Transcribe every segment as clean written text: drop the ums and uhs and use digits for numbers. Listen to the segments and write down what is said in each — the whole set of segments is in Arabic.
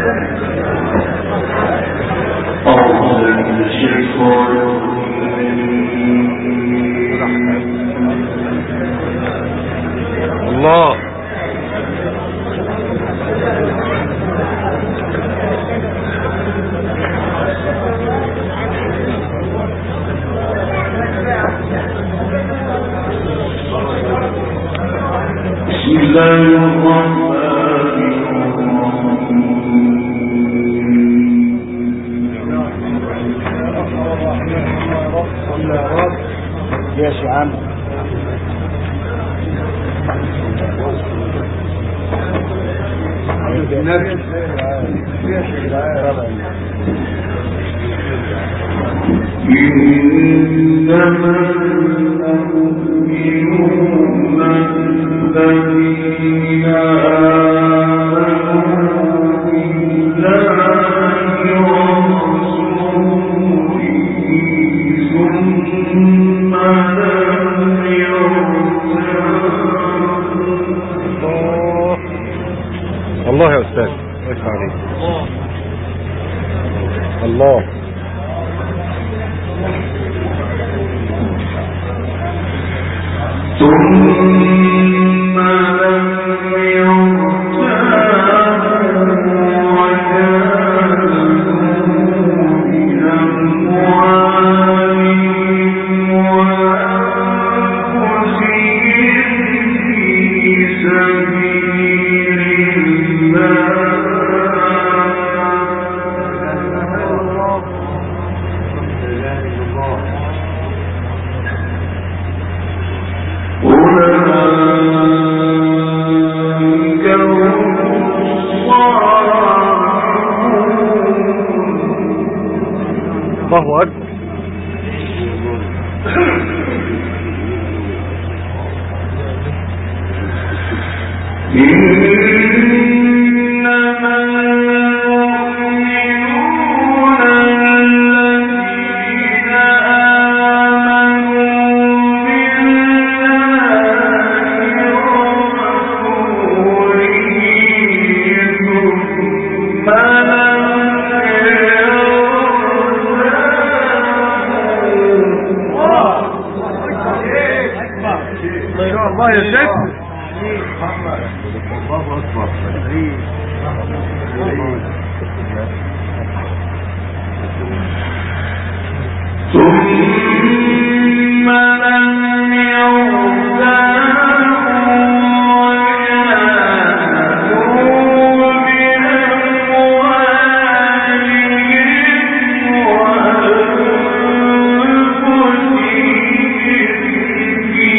الله. بسم الله الرحمن الرحيم. يا شعام إنما المؤمنون الذين آمنوا بالله ورسوله ثم لم يرتابوا. الله يا أستاذ اسمع عليك. الله. ثم لم يرتابوا وجاهدوا بأموالهم وأنفسهم في سبيل الله أكبر. إنما المؤمنون الذين آمنوا بالله ورسوله ثم الله يا شيخ. الله أكبر. ثم لم يرتابوا وجاهدوا بأموالهم وأنفسهم في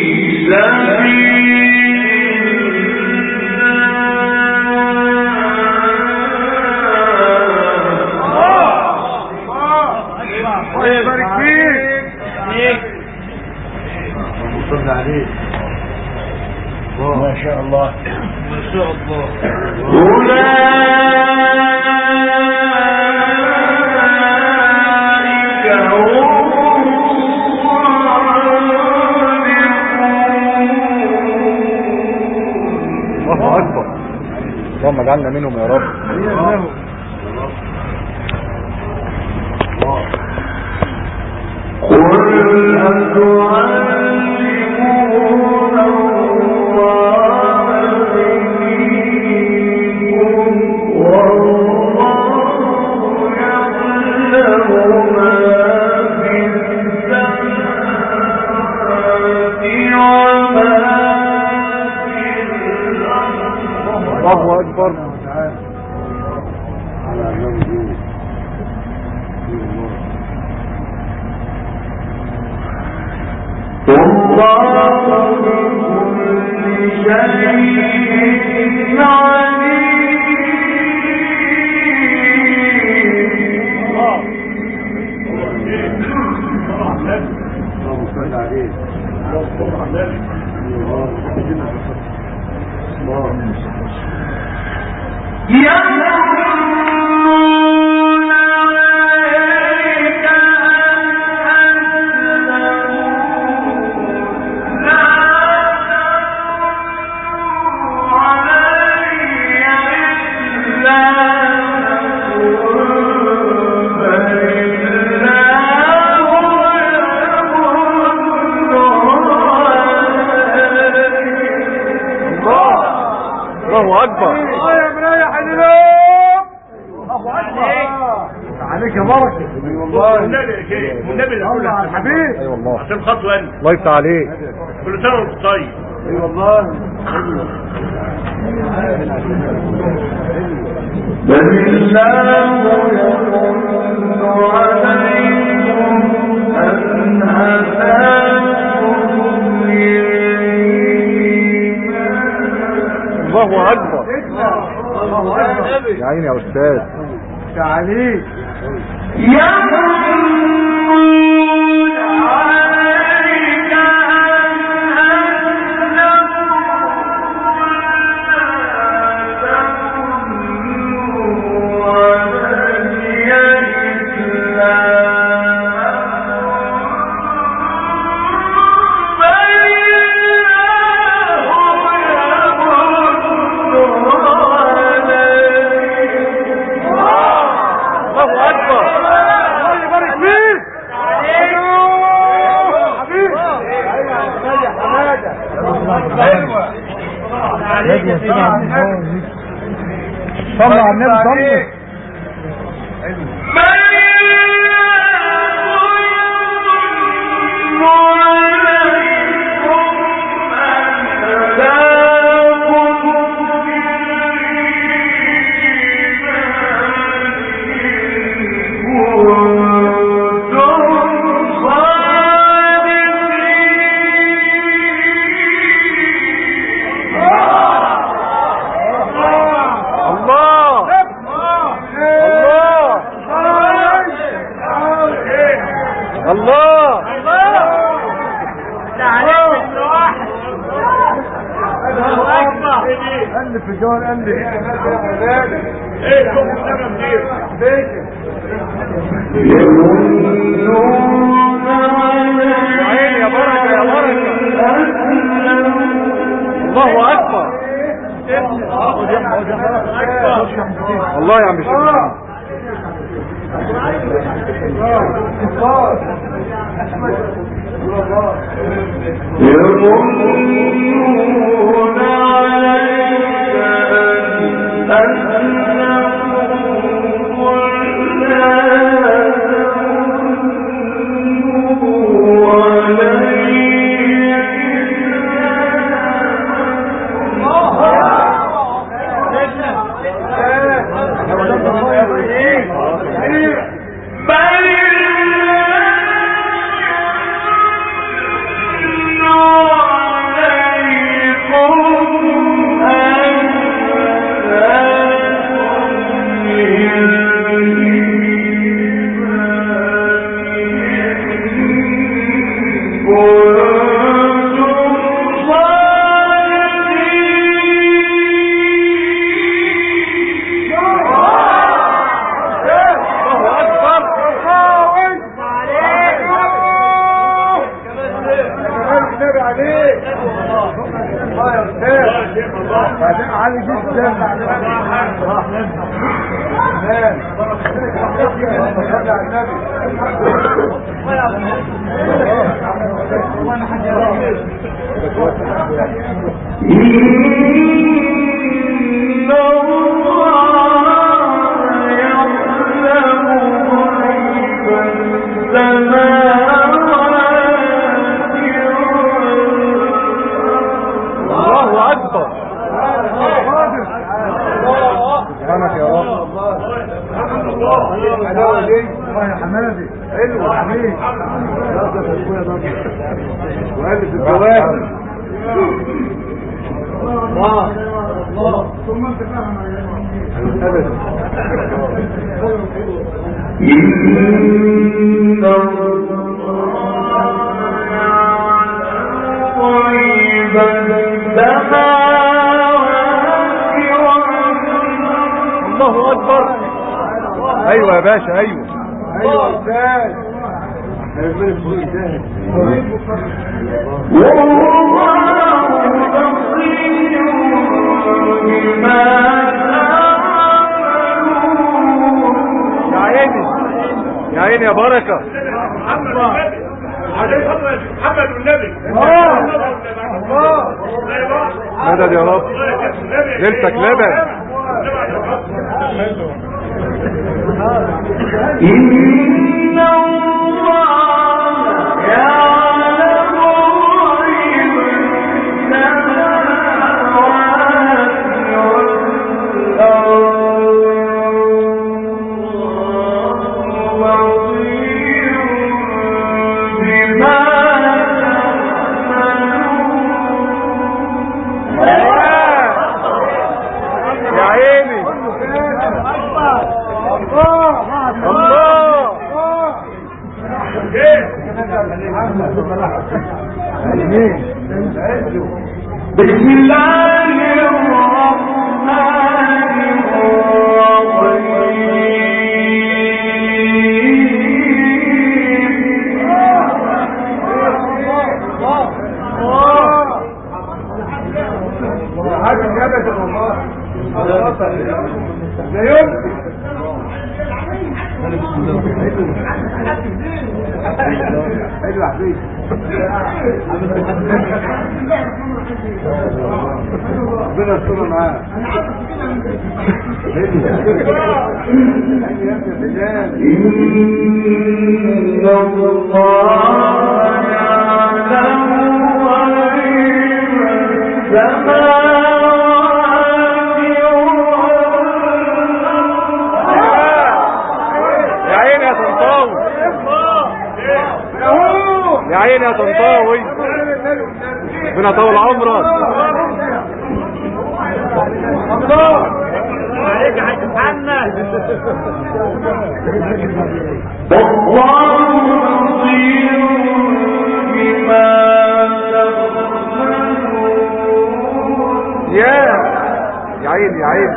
ما شاء الله ما شاء الله. أولئك هم الصادقون. الله أكبر. اللهم اجعلنا منهم يا رب. قل أتعلمون الله بدينكم والله يعلم ما في السماوات وما في الأرض. الله أكبر. والله بكل شيء يمنون عليك أن أسلموا لا تمنوا علي إسلامكم اكبر. يا مريح اليوم. عليك يا بركه. والله والنبي يا شيخ والنبي الله على الحبيب. اي والله عشان خطوه انت الله يفتح عليك. كل سنه وانت طيب. اي والله. بل الله يمن عليكم أن هداكم للإيمان. الله اكبر. الله اكبر. يا عيني يا استاذ. عليك. يمنون عليك أن أسلموا علي الإسلام الله اكبر. الله يبارك فيك. حبيبي. صلى على النبي صلى. الله قلب في جوه قلب. ايه شوف السنه كتير يا عيني يا بركه يا بركه. الله اكبر. الله يا عم شيخ. يمنون عليك أن أسلموا ولا تمنوا علي بل عالي جدا. إن الله يعلم غيب السماوات الله اكبر. سبحانك يا رب. الله يا حمادي. حلو حبيبي. وقال في الجواب. الله ثم انت فاهم ابدا. إن الله يعلم غيب السماوات والأرض. الله اكبر. ايوه يا باشا ايوه. ايوه استاذ. هيبقى فوق ازاي؟ والله بصير بما تعملون. يا عيني يا عيني يا بركه. محمد والنبي عليه الصلاه والسلام. محمد والنبي الله. الله مدد يا رب. ليلتك لبن. إن الله يعلم غيب السماوات والأرض بصير بما يا عيني. الله. بسم الله الرحمن حاجة جابت والله. لا يمكن. حلو حبيبي. ربنا يستر معاه. إن الله يعلم غيب السماوات يا عيني يا طنطاوي. يا عيني يا طنطاوي. ربنا يطول عمرك. عليك هتتحنى. والله بصير بما تعملون. يا عيني يا عيني.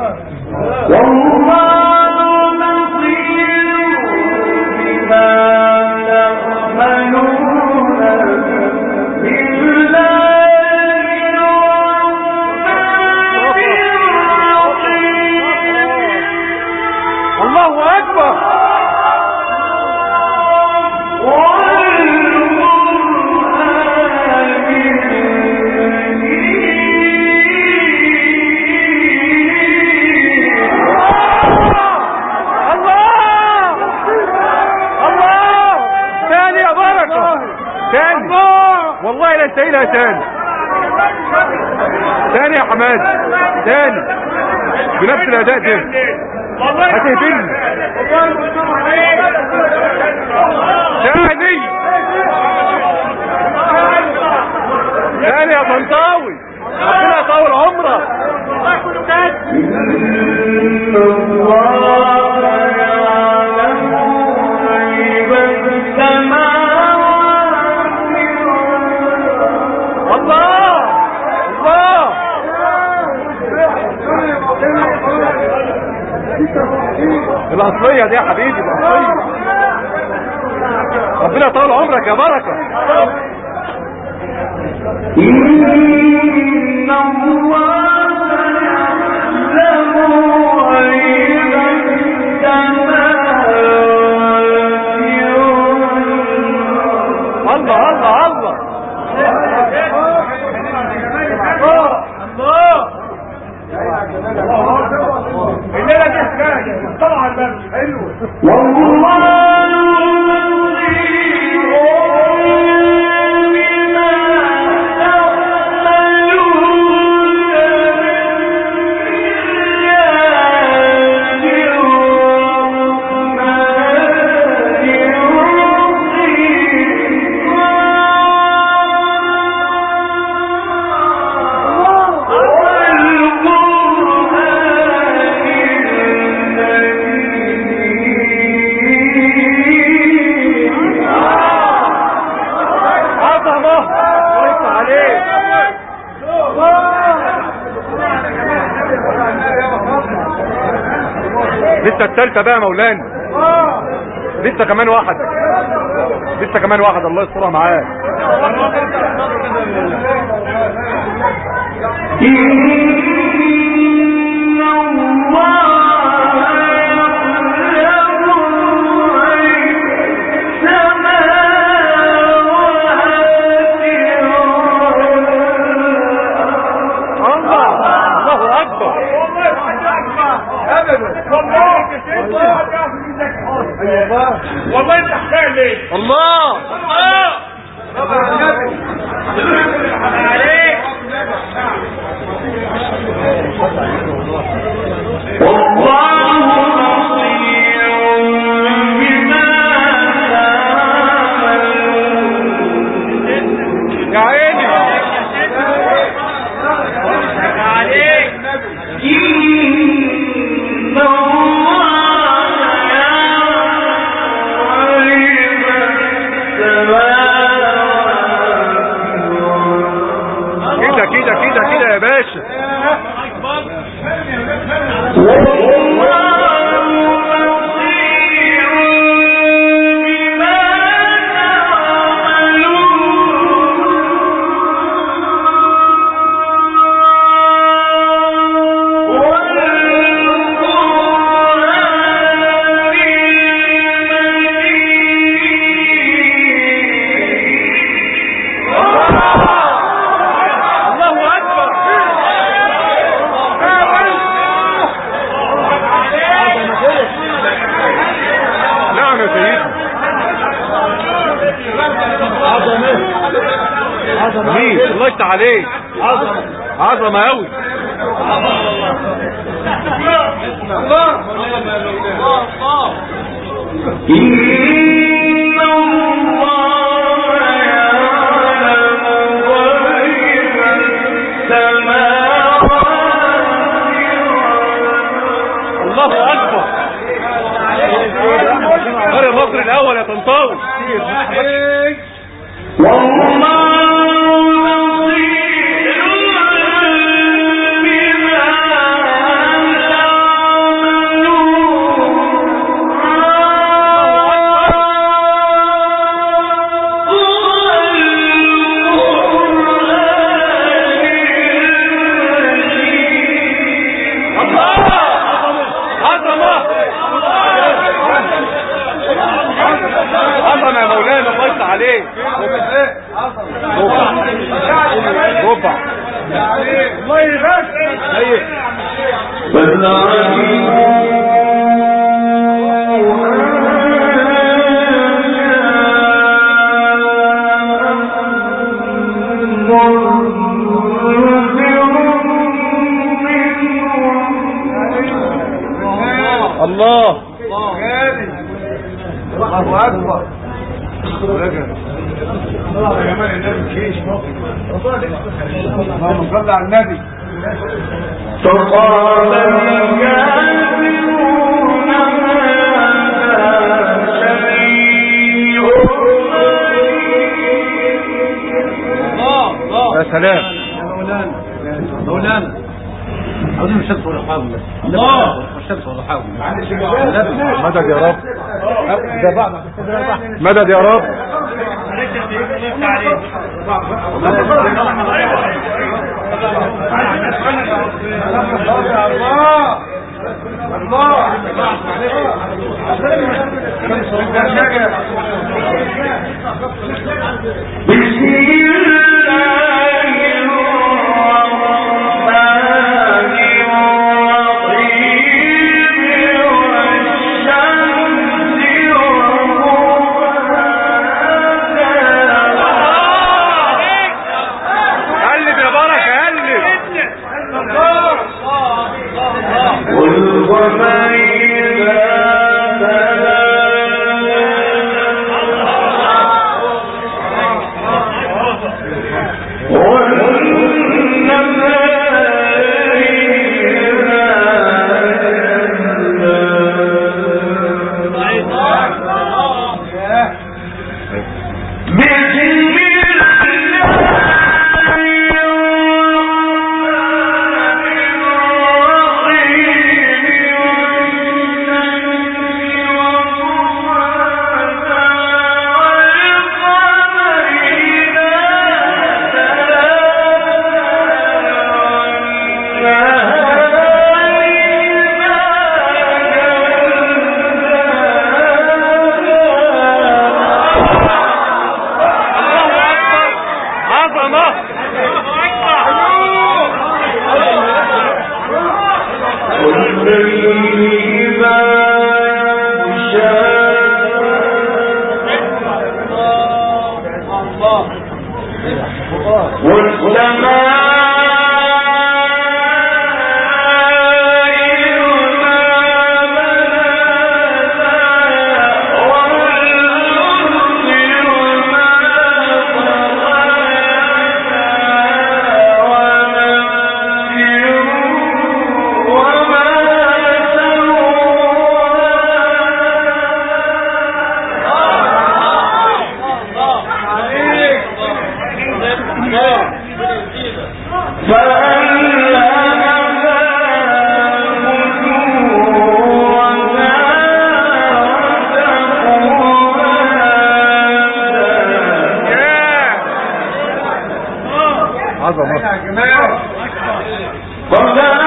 والله بصير بما تعملون. بالله الله اكبر. تاني والله لا انتهيلها تاني. تاني يا حماد. تاني بنفس الاداء ده. هتهبلني تاني. تاني يا طنطاوي. ربنا يطول عمرك. إن الله يعلم غيب السماوات الله الله. الأصلية دي يا حبيبي الأصلية. ربنا يطول عمرك يا بركة. إن الله يعلم غيب السماوات الله الله الله. الليلة دي حكاية طبعا بس حلوة. لسه الثالثة بقى مولانا. لسه كمان واحد. لسه كمان واحد. الله يسترها معاك. والله انت حكايه ليه؟ الله عليك يا عيني كده يا باشا. الله يفتح عليك. عظمه قوي. الله اكبر. قرية مصر الاول يا طنطاوي. عظمه يا مولانا الله يفتح عليك. ربع الله يبارك الله الله اكبر. الله يا جمال النبي كيش اللهم صل على النبي. فقال الكافرون هذا شيء يا سلام. مولانا عاوزين الشمس والرحاب. الله الشمس والرحاب. مدد يا رب. مدد يا رب. عظمة. يا جماعه